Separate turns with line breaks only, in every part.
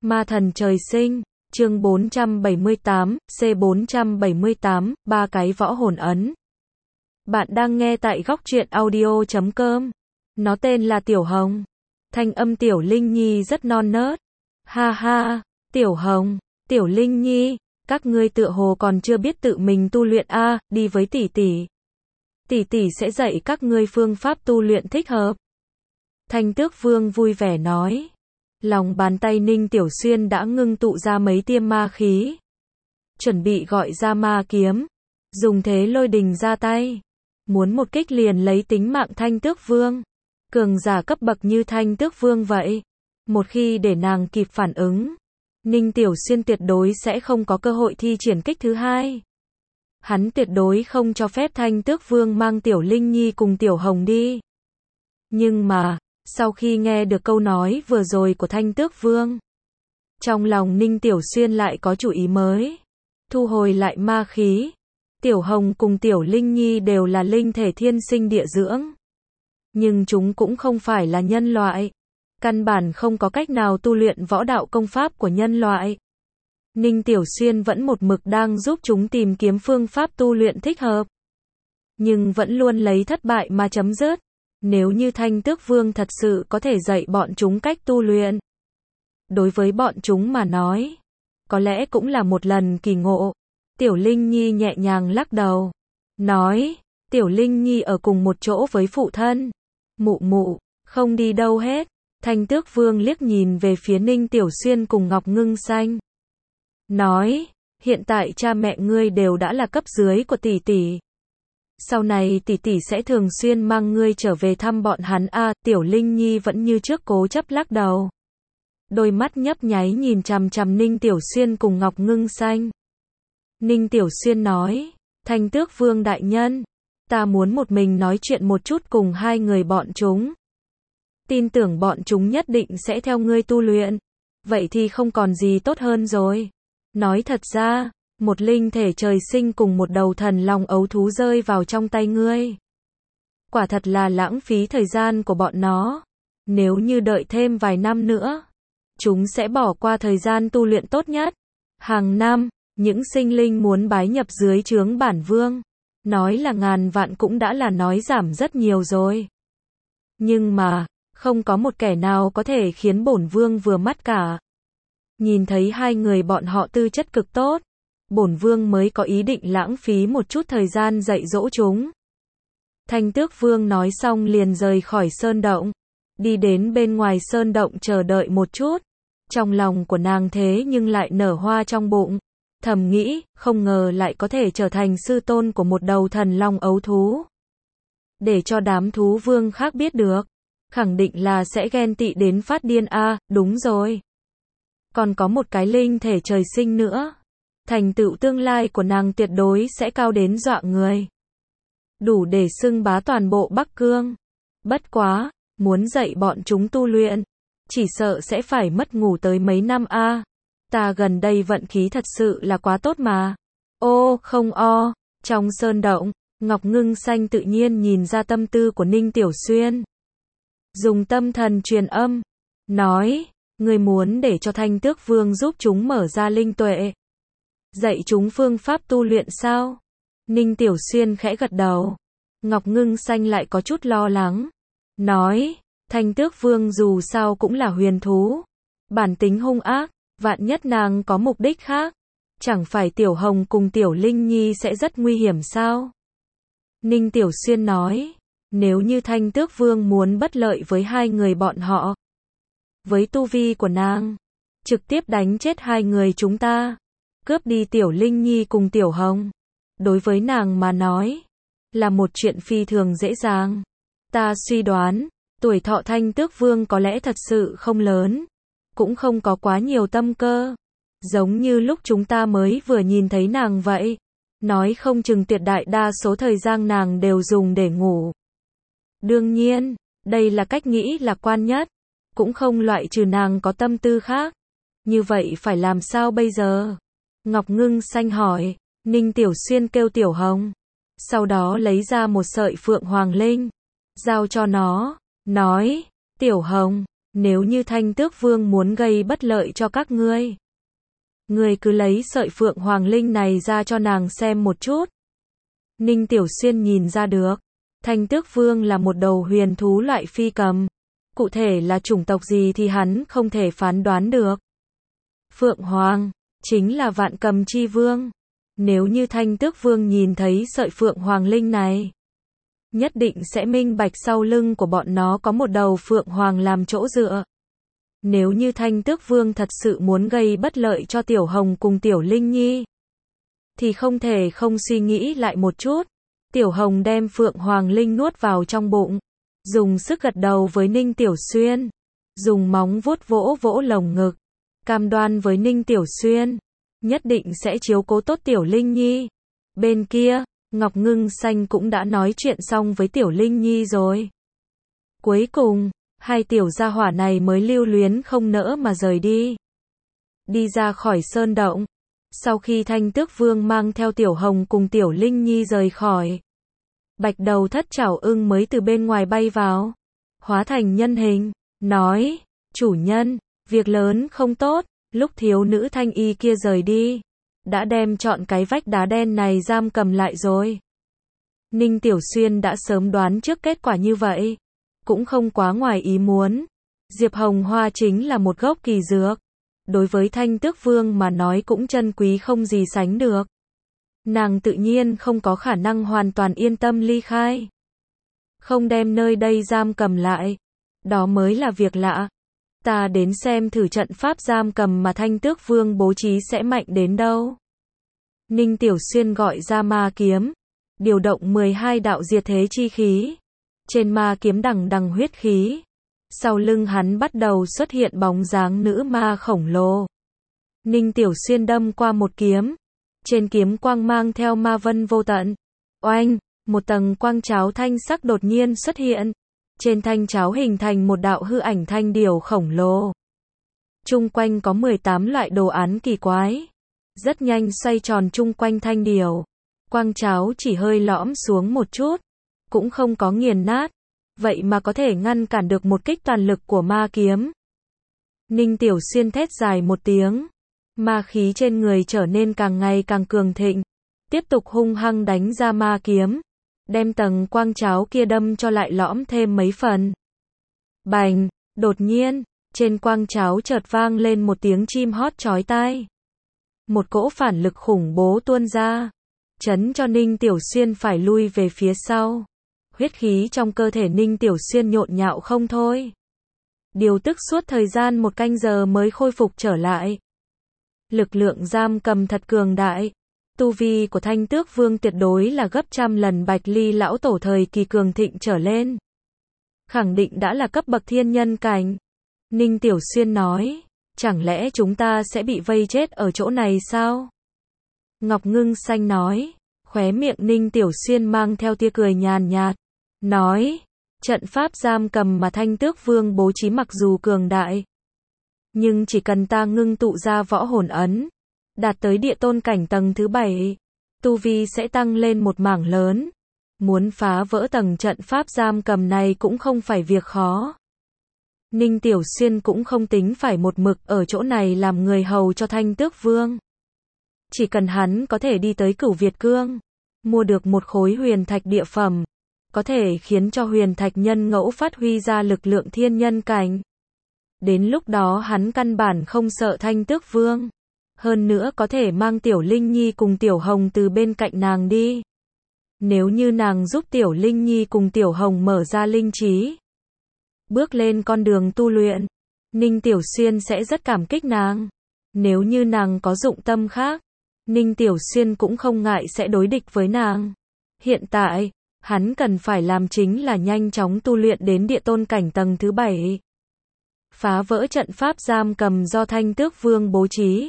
Ma thần trời sinh, chương 478, C478, ba cái võ hồn ấn. Bạn đang nghe tại góc truyện audio.com. Nó tên là Tiểu Hồng. Thanh âm Tiểu Linh Nhi rất non nớt. Ha ha, Tiểu Hồng, Tiểu Linh Nhi, các ngươi tựa hồ còn chưa biết tự mình tu luyện a, đi với tỷ tỷ. Tỷ tỷ sẽ dạy các ngươi phương pháp tu luyện thích hợp. Thanh Tước Vương vui vẻ nói. Lòng bàn tay Ninh Tiểu Xuyên đã ngưng tụ ra mấy tiêm ma khí. Chuẩn bị gọi ra ma kiếm. Dùng thế lôi đình ra tay. Muốn một kích liền lấy tính mạng Thanh Tước Vương. Cường giả cấp bậc như Thanh Tước Vương vậy. Một khi để nàng kịp phản ứng, Ninh Tiểu Xuyên tuyệt đối sẽ không có cơ hội thi triển kích thứ hai. Hắn tuyệt đối không cho phép Thanh Tước Vương mang Tiểu Linh Nhi cùng Tiểu Hồng đi. Nhưng mà, sau khi nghe được câu nói vừa rồi của Thanh Tước Vương, trong lòng Ninh Tiểu Xuyên lại có chủ ý mới. Thu hồi lại ma khí. Tiểu Hồng cùng Tiểu Linh Nhi đều là linh thể thiên sinh địa dưỡng. Nhưng chúng cũng không phải là nhân loại. Căn bản không có cách nào tu luyện võ đạo công pháp của nhân loại. Ninh Tiểu Xuyên vẫn một mực đang giúp chúng tìm kiếm phương pháp tu luyện thích hợp. Nhưng vẫn luôn lấy thất bại mà chấm dứt. Nếu như Thanh Tước Vương thật sự có thể dạy bọn chúng cách tu luyện, đối với bọn chúng mà nói, có lẽ cũng là một lần kỳ ngộ. Tiểu Linh Nhi nhẹ nhàng lắc đầu, nói, Tiểu Linh Nhi ở cùng một chỗ với phụ thân. Mụ mụ, không đi đâu hết. Thanh Tước Vương liếc nhìn về phía Ninh Tiểu Xuyên cùng Ngọc Ngưng Xanh. Nói, hiện tại cha mẹ ngươi đều đã là cấp dưới của tỷ tỷ. Sau này tỷ tỷ sẽ thường xuyên mang ngươi trở về thăm bọn hắn a. Tiểu Linh Nhi vẫn như trước cố chấp lắc đầu. Đôi mắt nhấp nháy nhìn chằm chằm Ninh Tiểu Xuyên cùng Ngọc Ngưng Xanh. Ninh Tiểu Xuyên nói, Thanh Tước Vương đại nhân, ta muốn một mình nói chuyện một chút cùng hai người bọn chúng. Tin tưởng bọn chúng nhất định sẽ theo ngươi tu luyện. Vậy thì không còn gì tốt hơn rồi. Nói thật ra, một linh thể trời sinh cùng một đầu thần long ấu thú rơi vào trong tay ngươi, quả thật là lãng phí thời gian của bọn nó. Nếu như đợi thêm vài năm nữa, chúng sẽ bỏ qua thời gian tu luyện tốt nhất. Hàng năm, những sinh linh muốn bái nhập dưới trướng bản vương, nói là ngàn vạn cũng đã là nói giảm rất nhiều rồi. Nhưng mà, không có một kẻ nào có thể khiến bổn vương vừa mắt cả. Nhìn thấy hai người bọn họ tư chất cực tốt, bổn vương mới có ý định lãng phí một chút thời gian dạy dỗ chúng. Thanh Tước Vương nói xong liền rời khỏi sơn động, đi đến bên ngoài sơn động chờ đợi một chút. Trong lòng của nàng thế nhưng lại nở hoa trong bụng, thầm nghĩ, không ngờ lại có thể trở thành sư tôn của một đầu thần long ấu thú. Để cho đám thú vương khác biết được, khẳng định là sẽ ghen tị đến phát điên a. Đúng rồi, còn có một cái linh thể trời sinh nữa. Thành tựu tương lai của nàng tuyệt đối sẽ cao đến dọa người. Đủ để xưng bá toàn bộ Bắc Cương. Bất quá, muốn dạy bọn chúng tu luyện, chỉ sợ sẽ phải mất ngủ tới mấy năm a. Ta gần đây vận khí thật sự là quá tốt mà. Ô, không o. Trong sơn động, Ngọc Ngưng Xanh tự nhiên nhìn ra tâm tư của Ninh Tiểu Xuyên. Dùng tâm thần truyền âm, nói, ngươi muốn để cho Thanh Tước Vương giúp chúng mở ra linh tuệ, dạy chúng phương pháp tu luyện sao? Ninh Tiểu Xuyên khẽ gật đầu. Ngọc Ngưng Xanh lại có chút lo lắng. Nói, Thanh Tước Vương dù sao cũng là huyền thú. Bản tính hung ác, vạn nhất nàng có mục đích khác. Chẳng phải Tiểu Hồng cùng Tiểu Linh Nhi sẽ rất nguy hiểm sao? Ninh Tiểu Xuyên nói, nếu như Thanh Tước Vương muốn bất lợi với hai người bọn họ, với tu vi của nàng, trực tiếp đánh chết hai người chúng ta, cướp đi Tiểu Linh Nhi cùng Tiểu Hồng, đối với nàng mà nói, là một chuyện phi thường dễ dàng. Ta suy đoán, tuổi thọ Thanh Tước Vương có lẽ thật sự không lớn, cũng không có quá nhiều tâm cơ. Giống như lúc chúng ta mới vừa nhìn thấy nàng vậy. Nói không chừng tuyệt đại đa số thời gian nàng đều dùng để ngủ. Đương nhiên, đây là cách nghĩ lạc quan nhất, cũng không loại trừ nàng có tâm tư khác. Như vậy phải làm sao bây giờ? Ngọc Ngưng Xanh hỏi. Ninh Tiểu Xuyên kêu Tiểu Hồng, sau đó lấy ra một sợi phượng hoàng linh, giao cho nó, nói, Tiểu Hồng, Nếu như Thanh Tước Vương muốn gây bất lợi cho các ngươi, ngươi cứ lấy sợi Phượng Hoàng Linh này ra cho nàng xem một chút. Ninh Tiểu Xuyên nhìn ra được, Thanh Tước Vương là một đầu huyền thú loại phi cầm. Cụ thể là chủng tộc gì thì hắn không thể phán đoán được. Phượng Hoàng, chính là vạn cầm chi vương. Nếu như Thanh Tước Vương nhìn thấy sợi Phượng Hoàng Linh này, nhất định sẽ minh bạch sau lưng của bọn nó có một đầu Phượng Hoàng làm chỗ dựa. Nếu như Thanh Tước Vương thật sự muốn gây bất lợi cho Tiểu Hồng cùng Tiểu Linh Nhi, thì không thể không suy nghĩ lại một chút. Tiểu Hồng đem Phượng Hoàng Linh nuốt vào trong bụng, dùng sức gật đầu với Ninh Tiểu Xuyên, dùng móng vuốt vỗ vỗ lồng ngực, cam đoan với Ninh Tiểu Xuyên, nhất định sẽ chiếu cố tốt Tiểu Linh Nhi. Bên kia, Ngọc Ngưng Xanh cũng đã nói chuyện xong với Tiểu Linh Nhi rồi. Cuối cùng, hai tiểu gia hỏa này mới lưu luyến không nỡ mà rời đi. Đi ra khỏi sơn động. Sau khi Thanh Tước Vương mang theo Tiểu Hồng cùng Tiểu Linh Nhi rời khỏi, bạch đầu thất trảo ưng mới từ bên ngoài bay vào, hóa thành nhân hình, nói, chủ nhân, việc lớn không tốt, lúc thiếu nữ thanh y kia rời đi, đã đem chọn cái vách đá đen này giam cầm lại rồi. Ninh Tiểu Xuyên đã sớm đoán trước kết quả như vậy, cũng không quá ngoài ý muốn. Diệp Hồng Hoa chính là một gốc kỳ dược, đối với Thanh Tước Vương mà nói cũng chân quý không gì sánh được. Nàng tự nhiên không có khả năng hoàn toàn yên tâm ly khai, không đem nơi đây giam cầm lại, đó mới là việc lạ. Ta đến xem thử trận pháp giam cầm mà Thanh Tước Vương bố trí sẽ mạnh đến đâu. Ninh Tiểu Xuyên gọi ra ma kiếm, điều động 12 đạo diệt thế chi khí. Trên ma kiếm đằng đằng huyết khí. Sau lưng hắn bắt đầu xuất hiện bóng dáng nữ ma khổng lồ. Ninh Tiểu Xuyên đâm qua một kiếm. Trên kiếm quang mang theo ma vân vô tận. Oanh, một tầng quang cháo thanh sắc đột nhiên xuất hiện. Trên thanh cháo hình thành một đạo hư ảnh thanh điểu khổng lồ. Chung quanh có 18 loại đồ án kỳ quái. Rất nhanh xoay tròn chung quanh thanh điểu. Quang cháo chỉ hơi lõm xuống một chút, cũng không có nghiền nát. Vậy mà có thể ngăn cản được một kích toàn lực của ma kiếm. Ninh Tiểu Xuyên thét dài một tiếng. Ma khí trên người trở nên càng ngày càng cường thịnh. Tiếp tục hung hăng đánh ra ma kiếm. Đem tầng quang cháo kia đâm cho lại lõm thêm mấy phần. Bành, đột nhiên, trên quang cháo chợt vang lên một tiếng chim hót chói tai. Một cỗ phản lực khủng bố tuôn ra, chấn cho Ninh Tiểu Xuyên phải lui về phía sau. Huyết khí trong cơ thể Ninh Tiểu Xuyên nhộn nhạo không thôi. Điều tức suốt thời gian 1 canh giờ mới khôi phục trở lại. Lực lượng giam cầm thật cường đại. Tu vi của Thanh Tước Vương tuyệt đối là gấp trăm lần Bạch Ly lão tổ thời kỳ cường thịnh trở lên. Khẳng định đã là cấp bậc thiên nhân cảnh. Ninh Tiểu Xuyên nói, chẳng lẽ chúng ta sẽ bị vây chết ở chỗ này sao? Ngọc Ngưng Xanh nói, khóe miệng Ninh Tiểu Xuyên mang theo tia cười nhàn nhạt, nói, trận pháp giam cầm mà Thanh Tước Vương bố trí mặc dù cường đại, nhưng chỉ cần ta ngưng tụ ra võ hồn ấn, đạt tới địa tôn cảnh tầng thứ 7, tu vi sẽ tăng lên một mảng lớn. Muốn phá vỡ tầng trận pháp giam cầm này cũng không phải việc khó. Ninh Tiểu Xuyên cũng không tính phải một mực ở chỗ này làm người hầu cho Thanh Tước Vương. Chỉ cần hắn có thể đi tới Cửu Việt Cương, mua được một khối huyền thạch địa phẩm, có thể khiến cho huyền thạch nhân ngẫu phát huy ra lực lượng thiên nhân cảnh. Đến lúc đó hắn căn bản không sợ Thanh Tước Vương. Hơn nữa có thể mang Tiểu Linh Nhi cùng Tiểu Hồng từ bên cạnh nàng đi. Nếu như nàng giúp Tiểu Linh Nhi cùng Tiểu Hồng mở ra linh trí, bước lên con đường tu luyện, Ninh Tiểu Xuyên sẽ rất cảm kích nàng. Nếu như nàng có dụng tâm khác, Ninh Tiểu Xuyên cũng không ngại sẽ đối địch với nàng. Hiện tại, hắn cần phải làm chính là nhanh chóng tu luyện đến địa tôn cảnh tầng thứ 7. Phá vỡ trận pháp giam cầm do Thanh Tước Vương bố trí.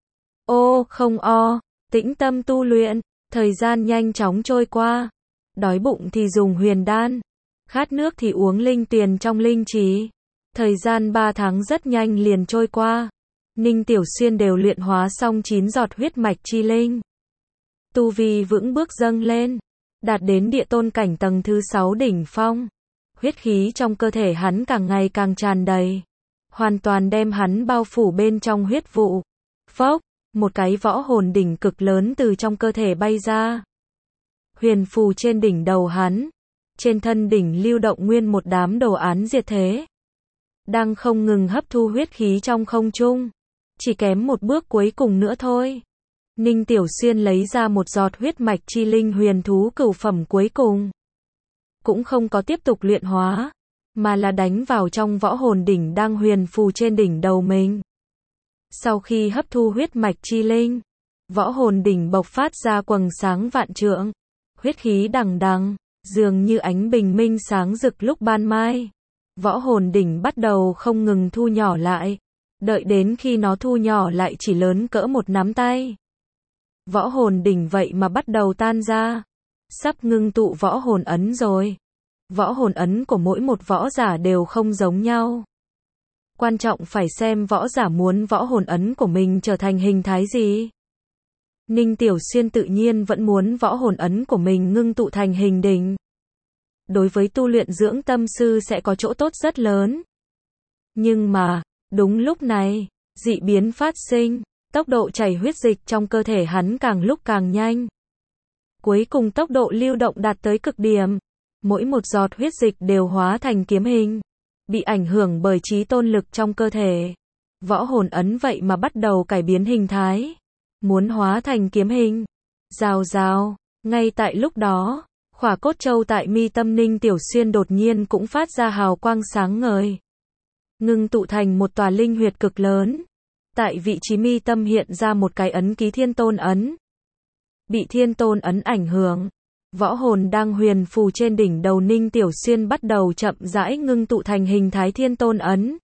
Ô, không o, tĩnh tâm tu luyện, thời gian nhanh chóng trôi qua. Đói bụng thì dùng huyền đan, khát nước thì uống linh tuyền trong linh trì. Thời gian 3 tháng rất nhanh liền trôi qua. Ninh Tiểu Xuyên đều luyện hóa xong 9 giọt huyết mạch chi linh. Tu vi vững bước dâng lên, đạt đến địa tôn cảnh tầng thứ 6 đỉnh phong. Huyết khí trong cơ thể hắn càng ngày càng tràn đầy. hoàn toàn đem hắn bao phủ bên trong huyết vụ. Phốc, một cái võ hồn đỉnh cực lớn từ trong cơ thể bay ra. Huyền phù trên đỉnh đầu hắn. Trên thân đỉnh lưu động nguyên một đám đồ án diệt thế. Đang không ngừng hấp thu huyết khí trong không trung. Chỉ kém một bước cuối cùng nữa thôi. Ninh Tiểu Xuyên lấy ra một giọt huyết mạch chi linh huyền thú cửu phẩm cuối cùng. Cũng không có tiếp tục luyện hóa, mà là đánh vào trong võ hồn đỉnh đang huyền phù trên đỉnh đầu mình. Sau khi hấp thu huyết mạch chi linh, võ hồn đỉnh bộc phát ra quầng sáng vạn trượng. Huyết khí đằng đằng, dường như ánh bình minh sáng rực lúc ban mai. Võ hồn đỉnh bắt đầu không ngừng thu nhỏ lại. Đợi đến khi nó thu nhỏ lại chỉ lớn cỡ một nắm tay. Võ hồn đỉnh vậy mà bắt đầu tan ra. Sắp ngưng tụ võ hồn ấn rồi. Võ hồn ấn của mỗi một võ giả đều không giống nhau. Quan trọng phải xem võ giả muốn võ hồn ấn của mình trở thành hình thái gì. Ninh Tiểu Xuyên tự nhiên vẫn muốn võ hồn ấn của mình ngưng tụ thành hình đỉnh. Đối với tu luyện dưỡng tâm sư sẽ có chỗ tốt rất lớn. Nhưng mà, đúng lúc này, dị biến phát sinh, tốc độ chảy huyết dịch trong cơ thể hắn càng lúc càng nhanh. Cuối cùng tốc độ lưu động đạt tới cực điểm. Mỗi một giọt huyết dịch đều hóa thành kiếm hình. Bị ảnh hưởng bởi chí tôn lực trong cơ thể. Võ hồn ấn vậy mà bắt đầu cải biến hình thái. Muốn hóa thành kiếm hình. Rào rào, ngay tại lúc đó, khỏa cốt châu tại mi tâm Ninh Tiểu Xuyên đột nhiên cũng phát ra hào quang sáng ngời. Ngưng tụ thành một tòa linh huyệt cực lớn. Tại vị trí mi tâm hiện ra một cái ấn ký thiên tôn ấn. Bị thiên tôn ấn ảnh hưởng. Võ hồn đang huyền phù trên đỉnh đầu Ninh Tiểu Xuyên bắt đầu chậm rãi ngưng tụ thành hình thái thiên tôn ấn.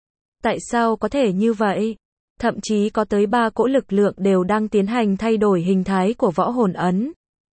Tại sao có thể như vậy? Thậm chí có tới 3 cỗ lực lượng đều đang tiến hành thay đổi hình thái của võ hồn ấn.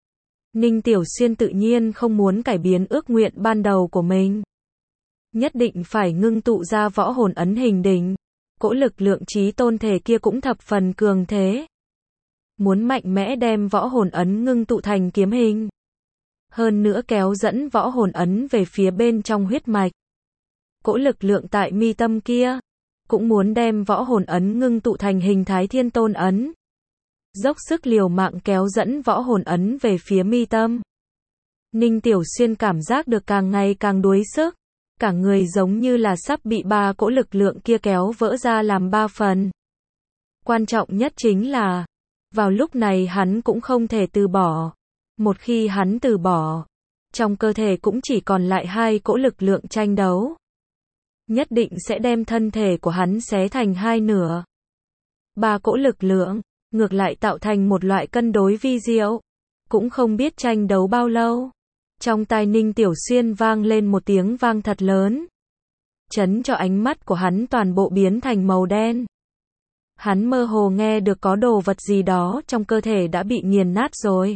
Ninh Tiểu Xuyên tự nhiên không muốn cải biến ước nguyện ban đầu của mình. Nhất định phải ngưng tụ ra võ hồn ấn hình đỉnh. Cỗ lực lượng chí tôn thể kia cũng thập phần cường thế. Muốn mạnh mẽ đem võ hồn ấn ngưng tụ thành kiếm hình. Hơn nữa kéo dẫn võ hồn ấn về phía bên trong huyết mạch. Cỗ lực lượng tại mi tâm kia cũng muốn đem võ hồn ấn ngưng tụ thành hình thái thiên tôn ấn. Dốc sức liều mạng kéo dẫn võ hồn ấn về phía mi tâm. Ninh Tiểu Xuyên cảm giác được càng ngày càng đuối sức. Cả người giống như là sắp bị 3 cỗ lực lượng kia kéo vỡ ra làm 3 phần. Quan trọng nhất chính là, vào lúc này hắn cũng không thể từ bỏ. Một khi hắn từ bỏ, trong cơ thể cũng chỉ còn lại 2 cỗ lực lượng tranh đấu. Nhất định sẽ đem thân thể của hắn xé thành 2 nửa. 3 cỗ lực lượng, ngược lại tạo thành một loại cân đối vi diệu. Cũng không biết tranh đấu bao lâu. Trong tai Ninh Tiểu Xuyên vang lên một tiếng vang thật lớn. Chấn cho ánh mắt của hắn toàn bộ biến thành màu đen. Hắn mơ hồ nghe được có đồ vật gì đó trong cơ thể đã bị nghiền nát rồi.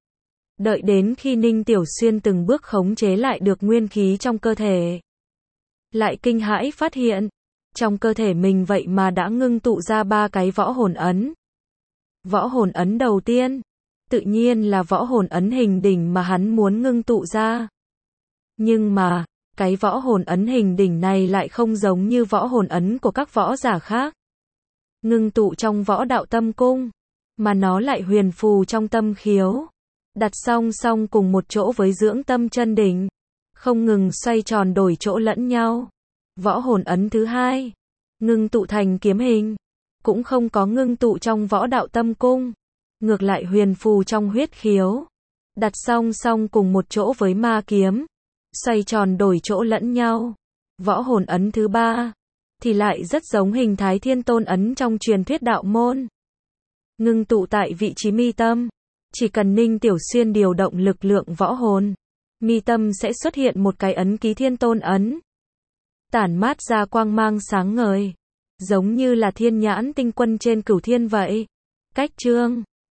Đợi đến khi Ninh Tiểu Xuyên từng bước khống chế lại được nguyên khí trong cơ thể. Lại kinh hãi phát hiện, trong cơ thể mình vậy mà đã ngưng tụ ra 3 cái võ hồn ấn. Võ hồn ấn đầu tiên, tự nhiên là võ hồn ấn hình đỉnh mà hắn muốn ngưng tụ ra. Nhưng mà, cái võ hồn ấn hình đỉnh này lại không giống như võ hồn ấn của các võ giả khác. Ngưng tụ trong võ đạo tâm cung, mà nó lại huyền phù trong tâm khiếu. Đặt song song cùng một chỗ với dưỡng tâm chân đỉnh. Không ngừng xoay tròn đổi chỗ lẫn nhau. Võ hồn ấn thứ hai, ngưng tụ thành kiếm hình. Cũng không có ngưng tụ trong võ đạo tâm cung. Ngược lại huyền phù trong huyết khiếu. Đặt song song cùng một chỗ với ma kiếm. Xoay tròn đổi chỗ lẫn nhau. Võ hồn ấn thứ ba, thì lại rất giống hình thái thiên tôn ấn trong truyền thuyết đạo môn. Ngưng tụ tại vị trí mi tâm. Chỉ cần Ninh Tiểu Xuyên điều động lực lượng võ hồn, mi tâm sẽ xuất hiện một cái ấn ký thiên tôn ấn. Tản mát ra quang mang sáng ngời. Giống như là thiên nhãn tinh quân trên cửu thiên vậy. Cách chương